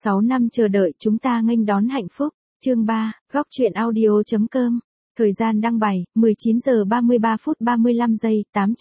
6 năm chờ đợi chúng ta nghênh đón hạnh phúc. Chương 3, góc truyện audio.com. Thời gian đăng bài, 19 giờ 33 phút 35 giây,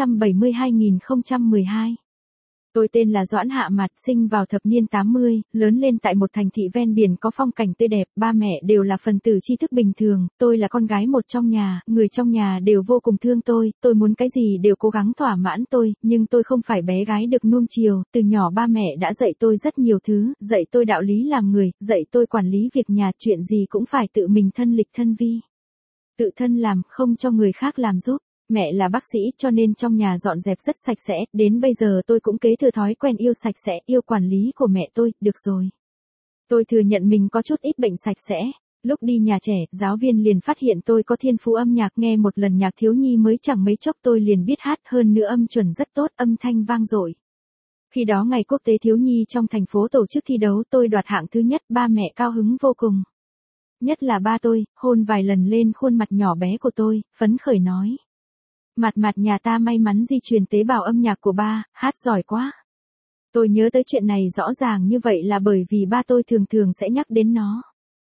872.012. Tôi tên là Doãn Hạ Mạt, sinh vào thập niên 80, lớn lên tại một thành thị ven biển có phong cảnh tươi đẹp, ba mẹ đều là phần tử tri thức bình thường, tôi là con gái một trong nhà, người trong nhà đều vô cùng thương tôi muốn cái gì đều cố gắng thỏa mãn tôi, nhưng tôi không phải bé gái được nuông chiều, từ nhỏ ba mẹ đã dạy tôi rất nhiều thứ, dạy tôi đạo lý làm người, dạy tôi quản lý việc nhà, chuyện gì cũng phải tự mình thân lịch thân vi. Tự thân làm, không cho người khác làm giúp. Mẹ là bác sĩ cho nên trong nhà dọn dẹp rất sạch sẽ, đến bây giờ tôi cũng kế thừa thói quen yêu sạch sẽ, yêu quản lý của mẹ tôi, được rồi. Tôi thừa nhận mình có chút ít bệnh sạch sẽ. Lúc đi nhà trẻ, giáo viên liền phát hiện tôi có thiên phú âm nhạc, nghe một lần nhạc thiếu nhi mới chẳng mấy chốc tôi liền biết hát, hơn nữa âm chuẩn rất tốt, âm thanh vang dội. Khi đó ngày quốc tế thiếu nhi trong thành phố tổ chức thi đấu, tôi đoạt hạng thứ nhất, ba mẹ cao hứng vô cùng. Nhất là ba tôi, hôn vài lần lên khuôn mặt nhỏ bé của tôi, phấn khởi nói. Mặt nhà ta may mắn di truyền tế bào âm nhạc của ba, hát giỏi quá. Tôi nhớ tới chuyện này rõ ràng như vậy là bởi vì ba tôi thường thường sẽ nhắc đến nó.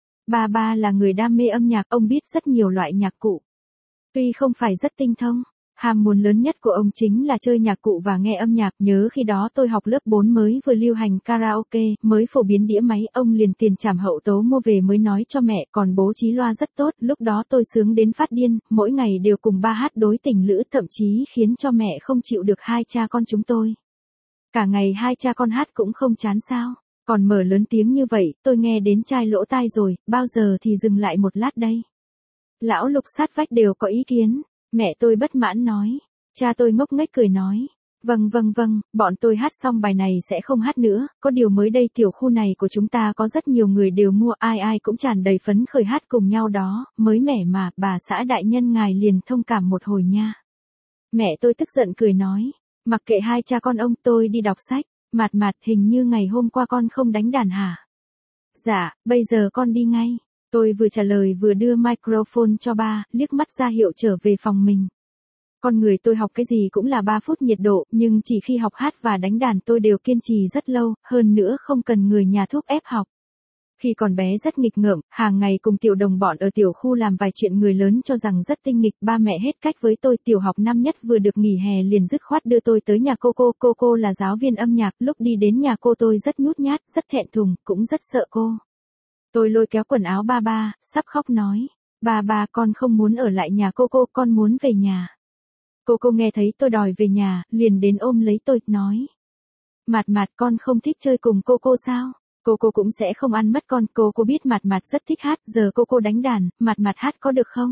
Ba là người đam mê âm nhạc, ông biết rất nhiều loại nhạc cụ. Tuy không phải rất tinh thông, ham muốn lớn nhất của ông chính là chơi nhạc cụ và nghe âm nhạc. Nhớ khi đó tôi học lớp 4 mới vừa lưu hành karaoke, mới phổ biến đĩa máy, ông liền tiền trảm hậu tấu mua về mới nói cho mẹ, còn bố trí loa rất tốt, lúc đó tôi sướng đến phát điên, mỗi ngày đều cùng ba hát đối tình lữ, thậm chí khiến cho mẹ không chịu được hai cha con chúng tôi. Cả ngày hai cha con hát cũng không chán sao, còn mở lớn tiếng như vậy, tôi nghe đến chai lỗ tai rồi, bao giờ thì dừng lại một lát đây. Lão Lục sát vách đều có ý kiến. Mẹ tôi bất mãn nói. Cha tôi ngốc nghếch cười nói. Vâng, bọn tôi hát xong bài này sẽ không hát nữa, có điều mới đây tiểu khu này của chúng ta có rất nhiều người đều mua, ai cũng tràn đầy phấn khởi hát cùng nhau đó, mới mẻ mà, bà xã đại nhân ngài liền thông cảm một hồi nha. Mẹ tôi tức giận cười nói. Mặc kệ hai cha con ông, tôi đi đọc sách. Mạt, hình như ngày hôm qua con không đánh đàn hả? Dạ, bây giờ con đi ngay. Tôi vừa trả lời vừa đưa microphone cho ba, liếc mắt ra hiệu trở về phòng mình. Con người tôi học cái gì cũng là 3 phút nhiệt độ, nhưng chỉ khi học hát và đánh đàn tôi đều kiên trì rất lâu, hơn nữa không cần người nhà thúc ép học. Khi còn bé rất nghịch ngợm, hàng ngày cùng tiểu đồng bọn ở tiểu khu làm vài chuyện người lớn cho rằng rất tinh nghịch, ba mẹ hết cách với tôi. Tiểu học năm nhất vừa được nghỉ hè liền dứt khoát đưa tôi tới nhà cô là giáo viên âm nhạc, lúc đi đến nhà cô tôi rất nhút nhát, rất thẹn thùng, cũng rất sợ cô. Tôi lôi kéo quần áo ba, sắp khóc nói. Ba, con không muốn ở lại nhà cô, con muốn về nhà. Cô nghe thấy tôi đòi về nhà, liền đến ôm lấy tôi, nói. Mạt, con không thích chơi cùng cô sao? Cô cũng sẽ không ăn mất con, cô biết Mạt rất thích hát, giờ cô đánh đàn, Mạt hát có được không?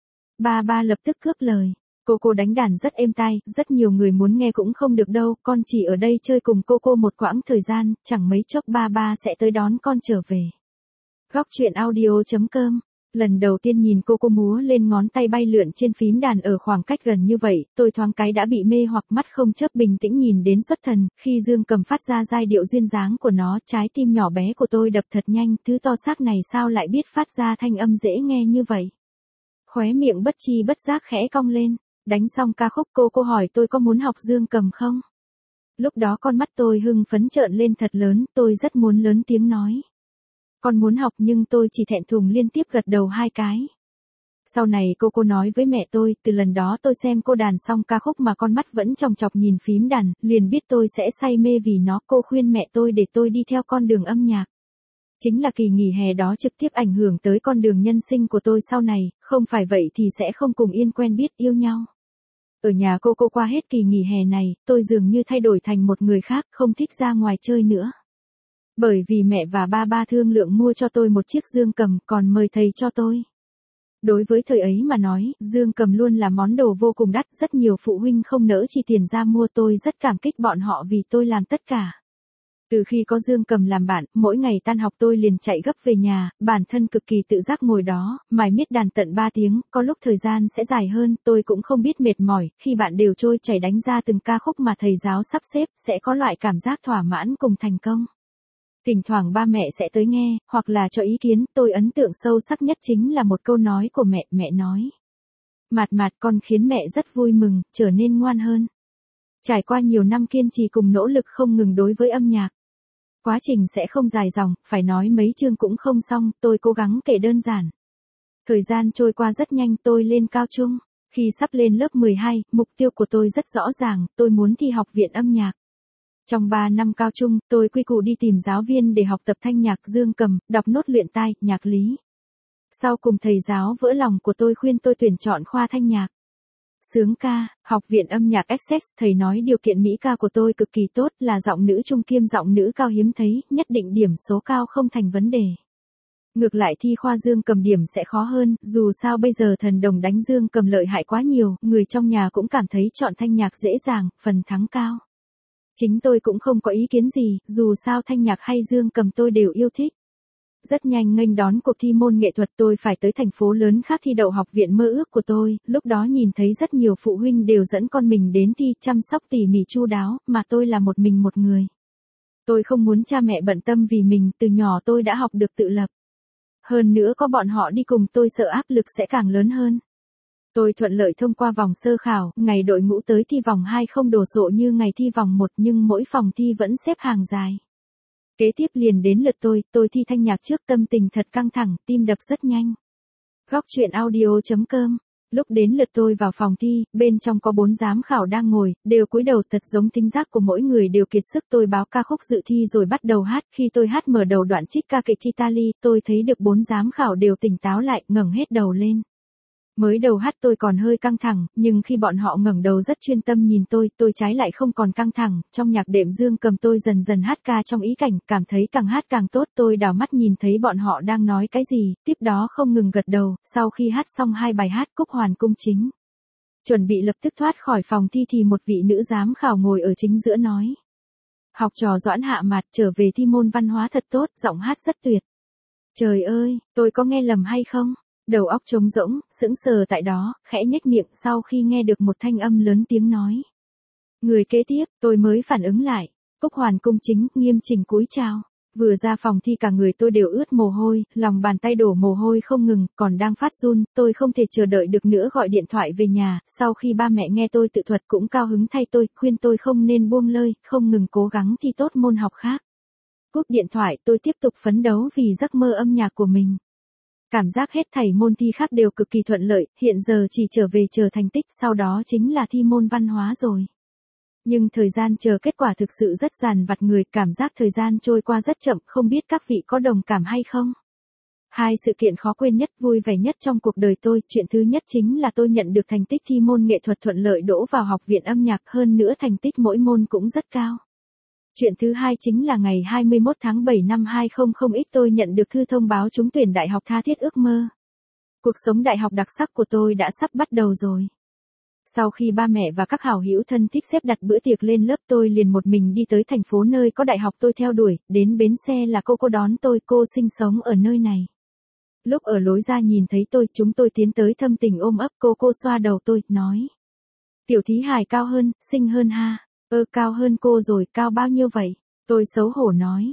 Ba lập tức cướp lời. Cô đánh đàn rất êm tai, rất nhiều người muốn nghe cũng không được đâu, con chỉ ở đây chơi cùng cô một quãng thời gian, chẳng mấy chốc ba sẽ tới đón con trở về. Góc truyện audio.com. Lần đầu tiên nhìn cô múa lên ngón tay bay lượn trên phím đàn ở khoảng cách gần như vậy, tôi thoáng cái đã bị mê hoặc, mắt không chớp bình tĩnh nhìn đến xuất thần, khi dương cầm phát ra giai điệu duyên dáng của nó, trái tim nhỏ bé của tôi đập thật nhanh, thứ to xác này sao lại biết phát ra thanh âm dễ nghe như vậy. Khóe miệng bất chi bất giác khẽ cong lên, đánh xong ca khúc cô hỏi tôi có muốn học dương cầm không? Lúc đó con mắt tôi hưng phấn trợn lên thật lớn, tôi rất muốn lớn tiếng nói. Con muốn học nhưng tôi chỉ thẹn thùng liên tiếp gật đầu 2 cái. Sau này cô nói với mẹ tôi, từ lần đó tôi xem cô đàn xong ca khúc mà con mắt vẫn chòng chọc nhìn phím đàn, liền biết tôi sẽ say mê vì nó. Cô khuyên mẹ tôi để tôi đi theo con đường âm nhạc. Chính là kỳ nghỉ hè đó trực tiếp ảnh hưởng tới con đường nhân sinh của tôi sau này, không phải vậy thì sẽ không cùng yên quen biết yêu nhau. Ở nhà cô qua hết kỳ nghỉ hè này, tôi dường như thay đổi thành một người khác, không thích ra ngoài chơi nữa. Bởi vì mẹ và ba thương lượng mua cho tôi một chiếc dương cầm, còn mời thầy cho tôi. Đối với thời ấy mà nói, dương cầm luôn là món đồ vô cùng đắt, rất nhiều phụ huynh không nỡ chi tiền ra mua, tôi rất cảm kích bọn họ vì tôi làm tất cả. Từ khi có dương cầm làm bạn, mỗi ngày tan học tôi liền chạy gấp về nhà, bản thân cực kỳ tự giác ngồi đó, mải miết đàn tận 3 tiếng, có lúc thời gian sẽ dài hơn, tôi cũng không biết mệt mỏi, khi bạn đều trôi chảy đánh ra từng ca khúc mà thầy giáo sắp xếp, sẽ có loại cảm giác thỏa mãn cùng thành công. Thỉnh thoảng ba mẹ sẽ tới nghe, hoặc là cho ý kiến, tôi ấn tượng sâu sắc nhất chính là một câu nói của mẹ nói. Mạt, con khiến mẹ rất vui mừng, trở nên ngoan hơn. Trải qua nhiều năm kiên trì cùng nỗ lực không ngừng đối với âm nhạc. Quá trình sẽ không dài dòng, phải nói mấy chương cũng không xong, tôi cố gắng kể đơn giản. Thời gian trôi qua rất nhanh, tôi lên cao trung. Khi sắp lên lớp 12, mục tiêu của tôi rất rõ ràng, tôi muốn thi học viện âm nhạc. Trong 3 năm cao trung, tôi quy củ đi tìm giáo viên để học tập thanh nhạc dương cầm, đọc nốt luyện tai, nhạc lý. Sau cùng thầy giáo vỡ lòng của tôi khuyên tôi tuyển chọn khoa thanh nhạc. Sướng ca, học viện âm nhạc Essex, thầy nói điều kiện mỹ ca của tôi cực kỳ tốt, là giọng nữ trung kiêm giọng nữ cao hiếm thấy, nhất định điểm số cao không thành vấn đề. Ngược lại thi khoa dương cầm điểm sẽ khó hơn, dù sao bây giờ thần đồng đánh dương cầm lợi hại quá nhiều, người trong nhà cũng cảm thấy chọn thanh nhạc dễ dàng, phần thắng cao. Chính tôi cũng không có ý kiến gì, dù sao thanh nhạc hay dương cầm tôi đều yêu thích. Rất nhanh nghênh đón cuộc thi môn nghệ thuật, tôi phải tới thành phố lớn khác thi đậu học viện mơ ước của tôi, lúc đó nhìn thấy rất nhiều phụ huynh đều dẫn con mình đến thi, chăm sóc tỉ mỉ chu đáo, mà tôi là một mình một người. Tôi không muốn cha mẹ bận tâm vì mình, từ nhỏ tôi đã học được tự lập. Hơn nữa có bọn họ đi cùng tôi sợ áp lực sẽ càng lớn hơn. Tôi thuận lợi thông qua vòng sơ khảo, ngày đội ngũ tới thi vòng 2 không đồ sộ như ngày thi vòng 1 nhưng mỗi phòng thi vẫn xếp hàng dài. Kế tiếp liền đến lượt tôi thi thanh nhạc trước, tâm tình thật căng thẳng, tim đập rất nhanh. Góc truyện audio.com. Lúc đến lượt tôi vào phòng thi, bên trong có 4 giám khảo đang ngồi, đều cúi đầu, thật giống thính giác của mỗi người đều kiệt sức. Tôi báo ca khúc dự thi rồi bắt đầu hát, khi tôi hát mở đầu đoạn trích ca kịch Italy, tôi thấy được 4 giám khảo đều tỉnh táo lại, ngẩng hết đầu lên. Mới đầu hát tôi còn hơi căng thẳng, nhưng khi bọn họ ngẩng đầu rất chuyên tâm nhìn tôi trái lại không còn căng thẳng, trong nhạc đệm dương cầm tôi dần dần hát ca trong ý cảnh, cảm thấy càng hát càng tốt, tôi đảo mắt nhìn thấy bọn họ đang nói cái gì, tiếp đó không ngừng gật đầu, sau khi hát xong 2 bài hát Cúc Hoàn Cung Chính. Chuẩn bị lập tức thoát khỏi phòng thi thì một vị nữ giám khảo ngồi ở chính giữa nói. Học trò Doãn Hạ Mạt trở về thi môn văn hóa thật tốt, giọng hát rất tuyệt. Trời ơi, tôi có nghe lầm hay không? Đầu óc trống rỗng, sững sờ tại đó, khẽ nhếch miệng sau khi nghe được một thanh âm lớn tiếng nói. Người kế tiếp, tôi mới phản ứng lại. Cúc Hoàn Cung Chính, nghiêm chỉnh cúi chào. Vừa ra phòng thi cả người tôi đều ướt mồ hôi, lòng bàn tay đổ mồ hôi không ngừng, còn đang phát run, tôi không thể chờ đợi được nữa gọi điện thoại về nhà, sau khi ba mẹ nghe tôi tự thuật cũng cao hứng thay tôi, khuyên tôi không nên buông lơi, không ngừng cố gắng thi tốt môn học khác. Cúp điện thoại tôi tiếp tục phấn đấu vì giấc mơ âm nhạc của mình. Cảm giác hết thảy môn thi khác đều cực kỳ thuận lợi, hiện giờ chỉ trở về chờ thành tích, sau đó chính là thi môn văn hóa rồi. Nhưng thời gian chờ kết quả thực sự rất dằn vặt người, cảm giác thời gian trôi qua rất chậm, không biết các vị có đồng cảm hay không? 2 sự kiện khó quên nhất, vui vẻ nhất trong cuộc đời tôi, chuyện thứ nhất chính là tôi nhận được thành tích thi môn nghệ thuật thuận lợi đỗ vào học viện âm nhạc, hơn nữa thành tích mỗi môn cũng rất cao. Chuyện thứ hai chính là ngày 21 tháng 7 năm 2000X tôi nhận được thư thông báo trúng tuyển đại học tha thiết ước mơ. Cuộc sống đại học đặc sắc của tôi đã sắp bắt đầu rồi. Sau khi ba mẹ và các hảo hữu thân thích xếp đặt bữa tiệc lên lớp, tôi liền một mình đi tới thành phố nơi có đại học tôi theo đuổi, đến bến xe là cô đón tôi, cô sinh sống ở nơi này. Lúc ở lối ra nhìn thấy tôi, chúng tôi tiến tới thâm tình ôm ấp, cô xoa đầu tôi, nói. Tiểu thí hài cao hơn, xinh hơn ha. Cao hơn cô rồi, cao bao nhiêu vậy? Tôi xấu hổ nói,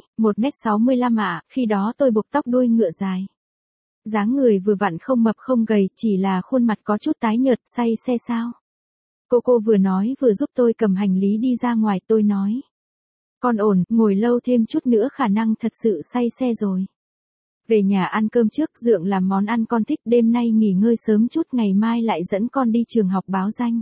1m65 ạ, khi đó tôi buộc tóc đuôi ngựa dài. Dáng người vừa vặn không mập không gầy, chỉ là khuôn mặt có chút tái nhợt, say xe sao? Cô vừa nói vừa giúp tôi cầm hành lý đi ra ngoài, tôi nói. Con ổn, ngồi lâu thêm chút nữa khả năng thật sự say xe rồi. Về nhà ăn cơm trước, Dượng làm món ăn con thích, đêm nay nghỉ ngơi sớm chút, ngày mai lại dẫn con đi trường học báo danh.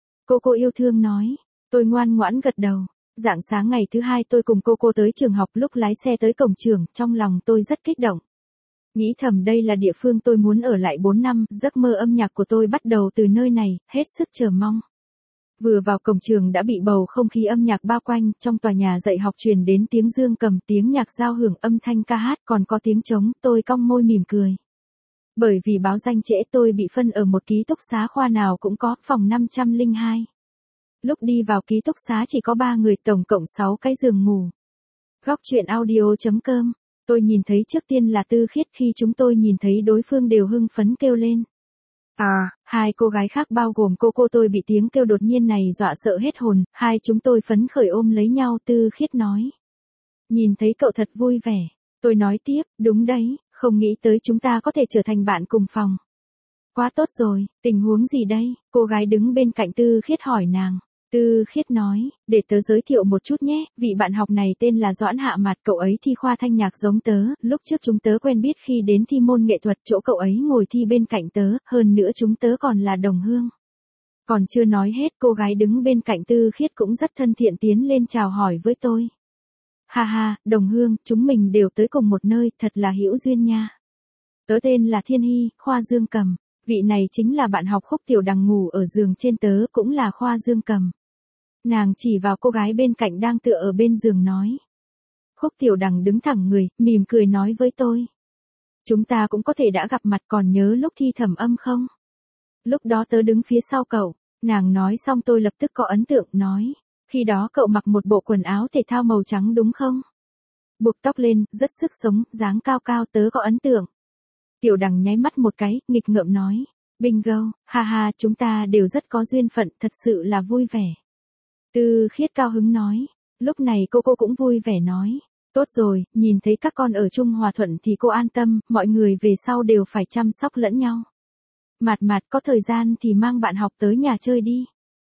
Cô yêu thương nói. Tôi ngoan ngoãn gật đầu. Rạng sáng ngày thứ hai tôi cùng cô tới trường học, lúc lái xe tới cổng trường, trong lòng tôi rất kích động. Nghĩ thầm đây là địa phương tôi muốn ở lại 4 năm, giấc mơ âm nhạc của tôi bắt đầu từ nơi này, hết sức chờ mong. Vừa vào cổng trường đã bị bầu không khí âm nhạc bao quanh, trong tòa nhà dạy học truyền đến tiếng dương cầm, tiếng nhạc giao hưởng, âm thanh ca hát, còn có tiếng trống, tôi cong môi mỉm cười. Bởi vì báo danh trễ tôi bị phân ở một ký túc xá khoa nào cũng có, phòng 502. Lúc đi vào ký túc xá chỉ có 3 người, tổng cộng 6 cái giường ngủ. Góc truyện audio.com. Tôi nhìn thấy trước tiên là Tư Khiết, khi chúng tôi nhìn thấy đối phương đều hưng phấn kêu lên. Hai cô gái khác bao gồm cô tôi bị tiếng kêu đột nhiên này dọa sợ hết hồn, hai chúng tôi phấn khởi ôm lấy nhau, Tư Khiết nói. Nhìn thấy cậu thật vui vẻ. Tôi nói tiếp, đúng đấy, không nghĩ tới chúng ta có thể trở thành bạn cùng phòng. Quá tốt rồi, tình huống gì đây? Cô gái đứng bên cạnh Tư Khiết hỏi nàng. Tư Khiết nói, để tớ giới thiệu một chút nhé, vị bạn học này tên là Doãn Hạ Mạt, cậu ấy thi khoa thanh nhạc giống tớ, lúc trước chúng tớ quen biết khi đến thi môn nghệ thuật, chỗ cậu ấy ngồi thi bên cạnh tớ, hơn nữa chúng tớ còn là đồng hương. Còn chưa nói hết, cô gái đứng bên cạnh Tư Khiết cũng rất thân thiện tiến lên chào hỏi với tôi. Ha ha, đồng hương, chúng mình đều tới cùng một nơi, thật là hữu duyên nha. Tớ tên là Thiên Hy, khoa dương cầm. Vị này chính là bạn học Khúc Tiểu Đằng ngủ ở giường trên tớ, cũng là khoa dương cầm. Nàng chỉ vào cô gái bên cạnh đang tựa ở bên giường nói. Khúc Tiểu Đằng đứng thẳng người, mỉm cười nói với tôi. Chúng ta cũng có thể đã gặp mặt, còn nhớ lúc thi thẩm âm không? Lúc đó tớ đứng phía sau cậu. Nàng nói xong tôi lập tức có ấn tượng, nói. Khi đó cậu mặc một bộ quần áo thể thao màu trắng đúng không? Buộc tóc lên, rất sức sống, dáng cao cao, tớ có ấn tượng. Tiểu Đằng nháy mắt một cái, nghịch ngợm nói. Bingo, ha ha, chúng ta đều rất có duyên phận, thật sự là vui vẻ. Tư Khiết cao hứng nói. Lúc này cô cũng vui vẻ nói. Tốt rồi, nhìn thấy các con ở chung hòa thuận thì cô an tâm, mọi người về sau đều phải chăm sóc lẫn nhau. Mạt Mạt, có thời gian thì mang bạn học tới nhà chơi đi.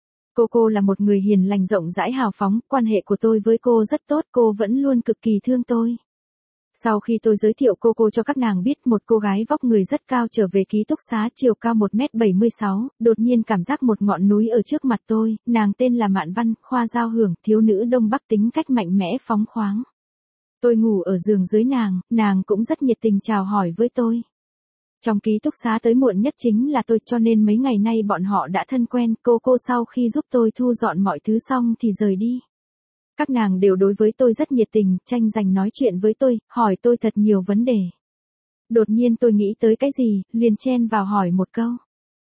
Cô là một người hiền lành rộng rãi hào phóng, quan hệ của tôi với cô rất tốt, cô vẫn luôn cực kỳ thương tôi. Sau khi tôi giới thiệu cô cho các nàng biết, một cô gái vóc người rất cao trở về ký túc xá, chiều cao 1m76, đột nhiên cảm giác một ngọn núi ở trước mặt tôi, nàng tên là Mạn Văn, khoa giao hưởng, thiếu nữ Đông Bắc, tính cách mạnh mẽ phóng khoáng. Tôi ngủ ở giường dưới nàng cũng rất nhiệt tình chào hỏi với tôi. Trong ký túc xá tới muộn nhất chính là tôi, cho nên mấy ngày nay bọn họ đã thân quen, cô sau khi giúp tôi thu dọn mọi thứ xong thì rời đi. Các nàng đều đối với tôi rất nhiệt tình, tranh giành nói chuyện với tôi, hỏi tôi thật nhiều vấn đề. Đột nhiên tôi nghĩ tới cái gì, liền chen vào hỏi một câu.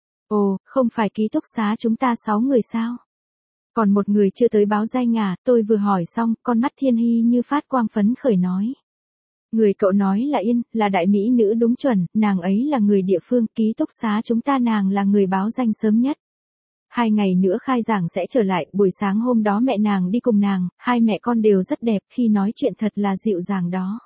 Ồ, không phải ký túc xá chúng ta 6 người sao? Còn một người chưa tới báo danh à? Tôi vừa hỏi xong, con mắt Thiên Hy như phát quang phấn khởi nói. Người cậu nói là Yên, là đại mỹ nữ đúng chuẩn, nàng ấy là người địa phương, ký túc xá chúng ta nàng là người báo danh sớm nhất. 2 ngày nữa khai giảng sẽ trở lại, buổi sáng hôm đó mẹ nàng đi cùng nàng, hai mẹ con đều rất đẹp, khi nói chuyện thật là dịu dàng đó.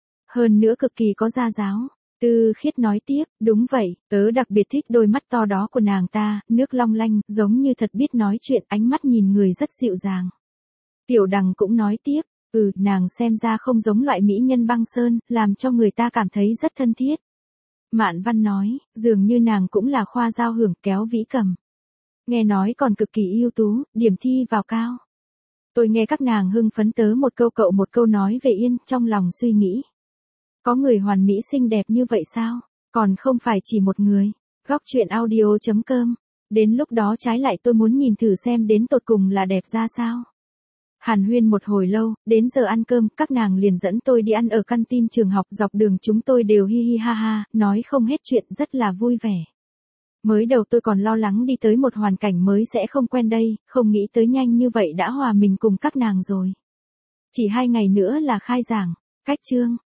Hơn nữa cực kỳ có gia giáo. Tư Khiết nói tiếp, đúng vậy, tớ đặc biệt thích đôi mắt to đó của nàng ta, nước long lanh, giống như thật biết nói chuyện, ánh mắt nhìn người rất dịu dàng. Tiểu Đằng cũng nói tiếp, nàng xem ra không giống loại mỹ nhân băng sơn, làm cho người ta cảm thấy rất thân thiết. Mạn Văn nói, dường như nàng cũng là khoa giao hưởng, kéo vĩ cầm. Nghe nói còn cực kỳ ưu tú, điểm thi vào cao. Tôi nghe các nàng hưng phấn tớ một câu cậu một câu nói về Yên, trong lòng suy nghĩ. Có người hoàn mỹ xinh đẹp như vậy sao? Còn không phải chỉ một người. Góc truyện audio.com. Đến lúc đó trái lại tôi muốn nhìn thử xem đến tột cùng là đẹp ra sao. Hàn huyên một hồi lâu, đến giờ ăn cơm, các nàng liền dẫn tôi đi ăn ở căn tin trường học, dọc đường chúng tôi đều hi hi ha ha, nói không hết chuyện, rất là vui vẻ. Mới đầu tôi còn lo lắng đi tới một hoàn cảnh mới sẽ không quen đây, không nghĩ tới nhanh như vậy đã hòa mình cùng các nàng rồi. Chỉ 2 ngày nữa là khai giảng. Cách chương